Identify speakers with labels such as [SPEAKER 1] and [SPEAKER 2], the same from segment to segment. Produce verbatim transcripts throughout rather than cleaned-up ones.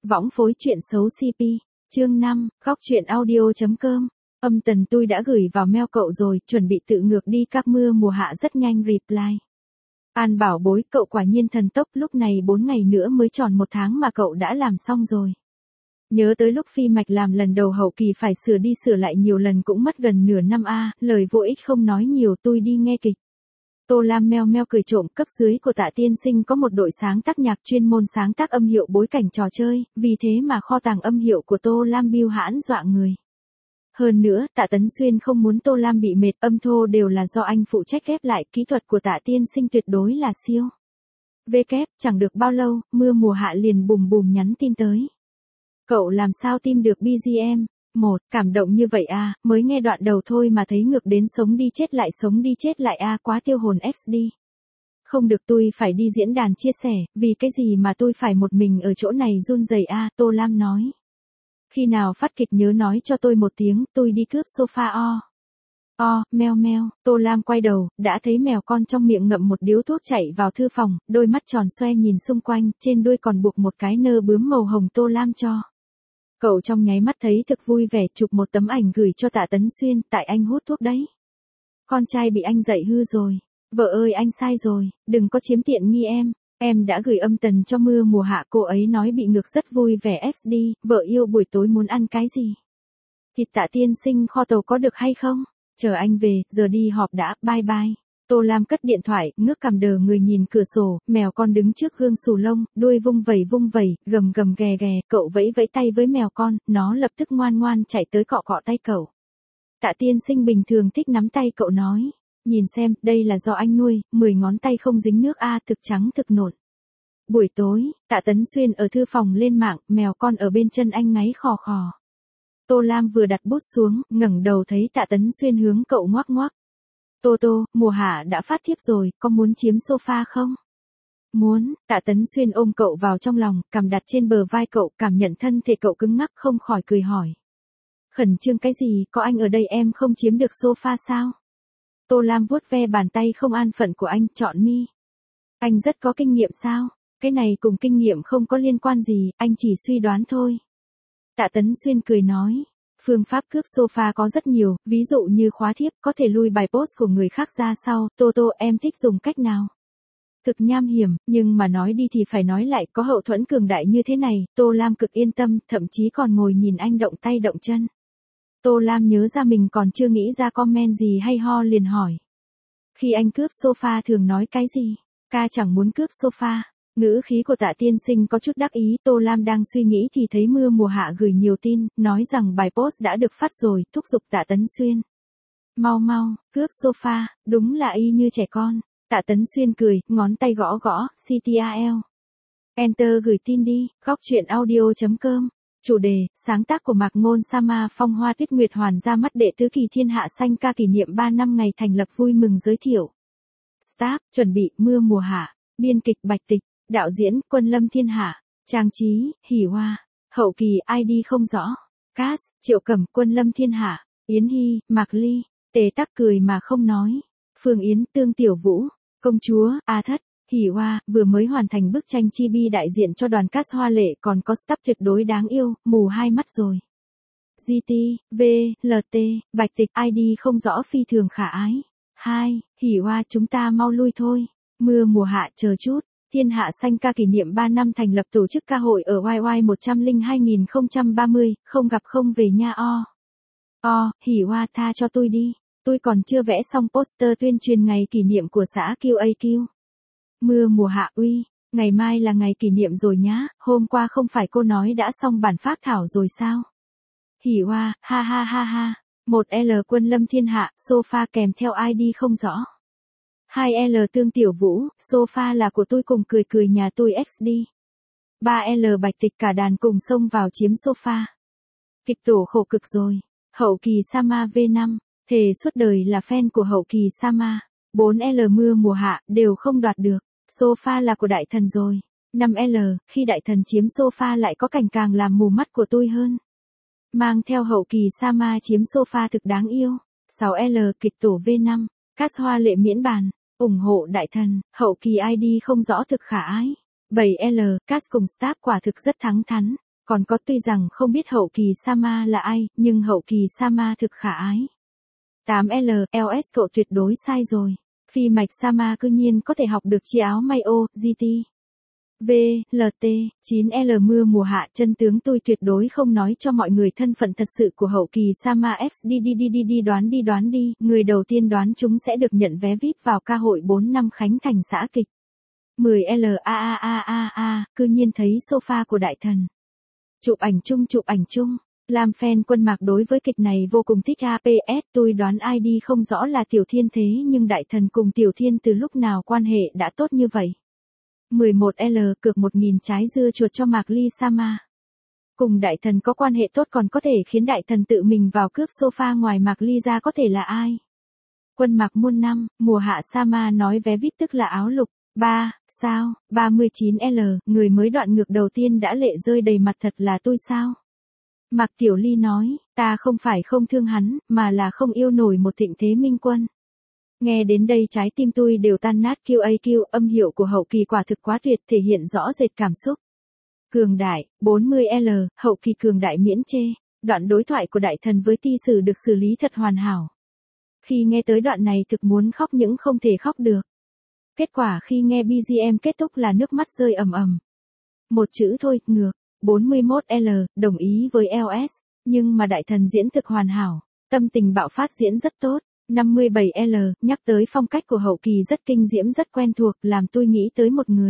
[SPEAKER 1] Võng phối chuyện xấu xê pê. Chương năm, góc truyện audio.com. Âm Tần tôi đã gửi vào mail cậu rồi, chuẩn bị tự ngược đi các mưa mùa hạ rất nhanh reply. An bảo bối, cậu quả nhiên thần tốc, lúc này bốn ngày nữa mới tròn một tháng mà cậu đã làm xong rồi. Nhớ tới lúc phi mạch làm lần đầu hậu kỳ phải sửa đi sửa lại nhiều lần cũng mất gần nửa năm a, lời vô ích không nói nhiều, tôi đi nghe kịch. Tô Lam meo meo cười trộm, cấp dưới của Tạ Tiên Sinh có một đội sáng tác nhạc chuyên môn sáng tác âm hiệu bối cảnh trò chơi, vì thế mà kho tàng âm hiệu của Tô Lam bưu hãn dọa người. Hơn nữa, Tạ Tấn Xuyên không muốn Tô Lam bị mệt, âm thô đều là do anh phụ trách ghép lại, kỹ thuật của Tạ Tiên Sinh tuyệt đối là siêu. Vê kép, chẳng được bao lâu, mưa mùa hạ liền bùm bùm nhắn tin tới. Cậu làm sao tìm được bê giê em? Một, cảm động như vậy à, mới nghe đoạn đầu thôi mà thấy ngược đến sống đi chết lại sống đi chết lại a, quá tiêu hồn ích đi. Không được, tôi phải đi diễn đàn chia sẻ, vì cái gì mà tôi phải một mình ở chỗ này run rẩy a, Tô Lam nói. Khi nào phát kịch nhớ nói cho tôi một tiếng, tôi đi cướp sofa o. O, meo meo, Tô Lam quay đầu, đã thấy mèo con trong miệng ngậm một điếu thuốc chạy vào thư phòng, đôi mắt tròn xoe nhìn xung quanh, trên đuôi còn buộc một cái nơ bướm màu hồng Tô Lam cho. Cậu trong nháy mắt thấy thực vui vẻ, chụp một tấm ảnh gửi cho Tạ Tấn Xuyên, tại anh hút thuốc đấy. Con trai bị anh dạy hư rồi. Vợ ơi anh sai rồi, đừng có chiếm tiện nghi em. Em đã gửi âm Tần cho mưa mùa hạ, cô ấy nói bị ngược rất vui vẻ ích đi, vợ yêu buổi tối muốn ăn cái gì? Thịt Tạ Tiên Sinh kho tàu có được hay không? Chờ anh về, giờ đi họp đã, bye bye. Tô Lam cất điện thoại, ngước cằm đờ người nhìn cửa sổ, mèo con đứng trước gương xù lông, đuôi vung vẩy vung vẩy, gầm gầm ghè ghè, cậu vẫy vẫy tay với mèo con, nó lập tức ngoan ngoan chạy tới cọ cọ tay cậu. Tạ Tiên Sinh bình thường thích nắm tay cậu nói, nhìn xem, đây là do anh nuôi, mười ngón tay không dính nước a, thực trắng thực nộn. Buổi tối, Tạ Tấn Xuyên ở thư phòng lên mạng, mèo con ở bên chân anh ngáy khò khò. Tô Lam vừa đặt bút xuống, ngẩng đầu thấy Tạ Tấn Xuyên hướng cậu ngoác ngoác. Tô Tô, mùa hạ đã phát thiếp rồi, có muốn chiếm sofa không? Muốn, Tạ Tấn Xuyên ôm cậu vào trong lòng, cằm đặt trên bờ vai cậu, cảm nhận thân thể cậu cứng ngắc không khỏi cười hỏi. Khẩn trương cái gì, có anh ở đây em không chiếm được sofa sao? Tô Lam vuốt ve bàn tay không an phận của anh, chọn mi. Anh rất có kinh nghiệm sao? Cái này cùng kinh nghiệm không có liên quan gì, anh chỉ suy đoán thôi. Tạ Tấn Xuyên cười nói. Phương pháp cướp sofa có rất nhiều, ví dụ như khóa thiếp, có thể lui bài post của người khác ra sau, Tô Tô em thích dùng cách nào? Thực nham hiểm, nhưng mà nói đi thì phải nói lại, có hậu thuẫn cường đại như thế này, Tô Lam cực yên tâm, thậm chí còn ngồi nhìn anh động tay động chân. Tô Lam nhớ ra mình còn chưa nghĩ ra comment gì hay ho liền hỏi. Khi anh cướp sofa thường nói cái gì? Ca chẳng muốn cướp sofa. Ngữ khí của Tạ Tiên Sinh có chút đắc ý, Tô Lam đang suy nghĩ thì thấy mưa mùa hạ gửi nhiều tin, nói rằng bài post đã được phát rồi, thúc giục Tạ Tấn Xuyên. Mau mau, cướp sofa, đúng là y như trẻ con. Tạ Tấn Xuyên cười, ngón tay gõ gõ, xê tê a lờ. Enter gửi tin đi, góc truyện audio.com. Chủ đề, sáng tác của Mạc Ngôn Sama, Phong Hoa Tuyết Nguyệt Hoàn ra mắt đệ tứ kỳ Thiên Hạ Xanh ca kỷ niệm ba năm ngày thành lập vui mừng giới thiệu. Staff, chuẩn bị, mưa mùa hạ. Biên kịch Bạch Tịch. Đạo diễn, Quân Lâm Thiên Hạ. Trang trí, Hỉ Hoa. Hậu kỳ, i đê không rõ. Cast, Triệu Cẩm, Quân Lâm Thiên Hạ. Yến Hy, Mạc Ly. Tề Tắc cười mà không nói. Phương Yến, Tương Tiểu Vũ. Công chúa, A Thất. Hỉ Hoa, vừa mới hoàn thành bức tranh chibi đại diện cho đoàn cast hoa lệ, còn có staff tuyệt đối đáng yêu, mù hai mắt rồi. giê tê, V, lờ tê, Bạch Tịch, i đê không rõ phi thường khả ái. Hai, Hỉ Hoa, chúng ta mau lui thôi. Mưa mùa hạ, chờ chút. Thiên Hạ Xanh ca kỷ niệm ba năm thành lập tổ chức ca hội ở Y Y một không hai không ba không, không gặp không về nha o. O, Hỉ Hoa tha cho tôi đi. Tôi còn chưa vẽ xong poster tuyên truyền ngày kỷ niệm của xã quy a quy. Mưa mùa hạ uy, ngày mai là ngày kỷ niệm rồi nhá, hôm qua không phải cô nói đã xong bản phác thảo rồi sao? Hỉ Hoa, ha ha ha ha. Một L Quân Lâm Thiên Hạ, sofa kèm theo i đê không rõ. Hai L Tương Tiểu Vũ, sofa là của tôi cùng cười cười nhà tôi x đi. Ba L Bạch Tịch cả đàn cùng xông vào chiếm sofa. Kịch tổ khổ cực rồi. Hậu kỳ Sama V năm, thề suốt đời là fan của hậu kỳ Sama. Bốn L Mưa mùa hạ, đều không đoạt được. Sofa là của đại thần rồi. Năm L, khi đại thần chiếm sofa lại có cảnh càng làm mù mắt của tôi hơn. Mang theo hậu kỳ Sama chiếm sofa thực đáng yêu. Sáu L Kịch tổ V năm, cast hoa lệ miễn bàn. Ủng hộ đại thần, hậu kỳ i đê không rõ thực khả ái. Bảy L, cast cùng staff quả thực rất thắng thắn. Còn có tuy rằng không biết hậu kỳ Sama là ai, nhưng hậu kỳ Sama thực khả ái. tám L, L S cậu tuyệt đối sai rồi. Phi mạch Sama cư nhiên có thể học được chi áo may ô, giê tê. V, L T, chín L mưa mùa hạ chân tướng tôi tuyệt đối không nói cho mọi người thân phận thật sự của hậu kỳ Sama X đi đi đi đi đi đoán đi đoán đi, người đầu tiên đoán chúng sẽ được nhận vé vi ai pi vào ca hội bốn năm khánh thành xã kịch. mười L a a a a a, cư nhiên thấy sofa của đại thần. Chụp ảnh chung chụp ảnh chung. Làm fan Quân Mạc đối với kịch này vô cùng thích a pê ét, tôi đoán i đê không rõ là Tiểu Thiên thế nhưng đại thần cùng Tiểu Thiên từ lúc nào quan hệ đã tốt như vậy. mười một L cược một nghìn trái dưa chuột cho Mạc Ly Sama. Cùng đại thần có quan hệ tốt còn có thể khiến đại thần tự mình vào cướp sofa ngoài Mạc Ly ra có thể là ai? Quân Mạc muôn năm, mùa hạ Sama nói vé vi ai pi tức là áo lục. ba, sao, ba mươi chín L, người mới đoạn ngược đầu tiên đã lệ rơi đầy mặt thật là tôi sao? Mạc Tiểu Ly nói, ta không phải không thương hắn, mà là không yêu nổi một thịnh thế minh quân. Nghe đến đây trái tim tôi đều tan nát Q A Q, âm hiệu của hậu kỳ quả thực quá tuyệt, thể hiện rõ rệt cảm xúc. Cường đại, bốn mươi L, hậu kỳ cường đại miễn chê, đoạn đối thoại của đại thần với ti sử được xử lý thật hoàn hảo. Khi nghe tới đoạn này thực muốn khóc những không thể khóc được. Kết quả khi nghe bê giê em kết thúc là nước mắt rơi ầm ầm. Một chữ thôi, ngược. bốn mươi mốt L, đồng ý với L S, nhưng mà đại thần diễn thực hoàn hảo, tâm tình bạo phát diễn rất tốt. năm mươi bảy L, nhắc tới phong cách của hậu kỳ rất kinh diễm rất quen thuộc, làm tôi nghĩ tới một người.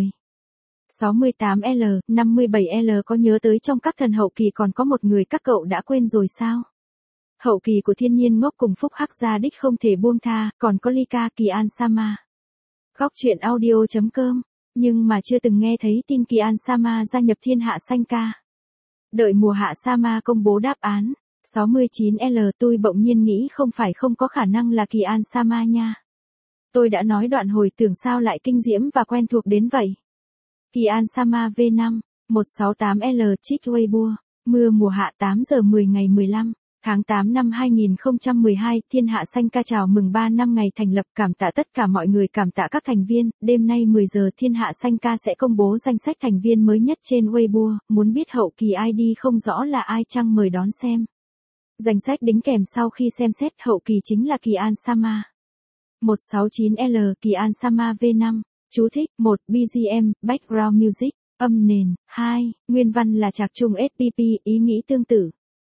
[SPEAKER 1] sáu mươi tám L, năm mươi bảy L có nhớ tới trong các thần hậu kỳ còn có một người các cậu đã quên rồi sao? Hậu kỳ của Thiên Nhiên Ngốc cùng Phúc Hắc Gia Đích không thể buông tha, còn có Lika Kỳ An Sama. Góc truyện audio chấm com, nhưng mà chưa từng nghe thấy tin Kỳ An Sama gia nhập Thiên Hạ Xanh ca. Đợi mùa hạ Sama công bố đáp án. sáu mươi chín L tôi bỗng nhiên nghĩ không phải không có khả năng là Kỳ An Sama nha. Tôi đã nói đoạn hồi tưởng sao lại kinh diễm và quen thuộc đến vậy. Kỳ An Sama V năm, một sáu tám L trích Weibo, mưa mùa hạ tám giờ mười ngày mười lăm, tháng tám năm hai nghìn không trăm mười hai, Thiên Hạ Xanh ca chào mừng ba năm ngày thành lập, cảm tạ tất cả mọi người, cảm tạ các thành viên. Đêm nay mười giờ Thiên Hạ Xanh ca sẽ công bố danh sách thành viên mới nhất trên Weibo, muốn biết hậu kỳ i đê không rõ là ai chăng mời đón xem. Danh sách đính kèm sau khi xem xét hậu kỳ chính là Kỳ An Sama. một sáu chín L Kỳ An Sama V năm, chú thích, một bê giê em, background music, âm nền, hai nguyên văn là Trạc Trung ét pê pê, ý nghĩ tương tự.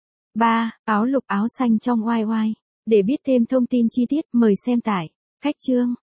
[SPEAKER 1] ba Áo lục áo xanh trong oai oai. Để biết thêm thông tin chi tiết, mời xem tải. Khách chương.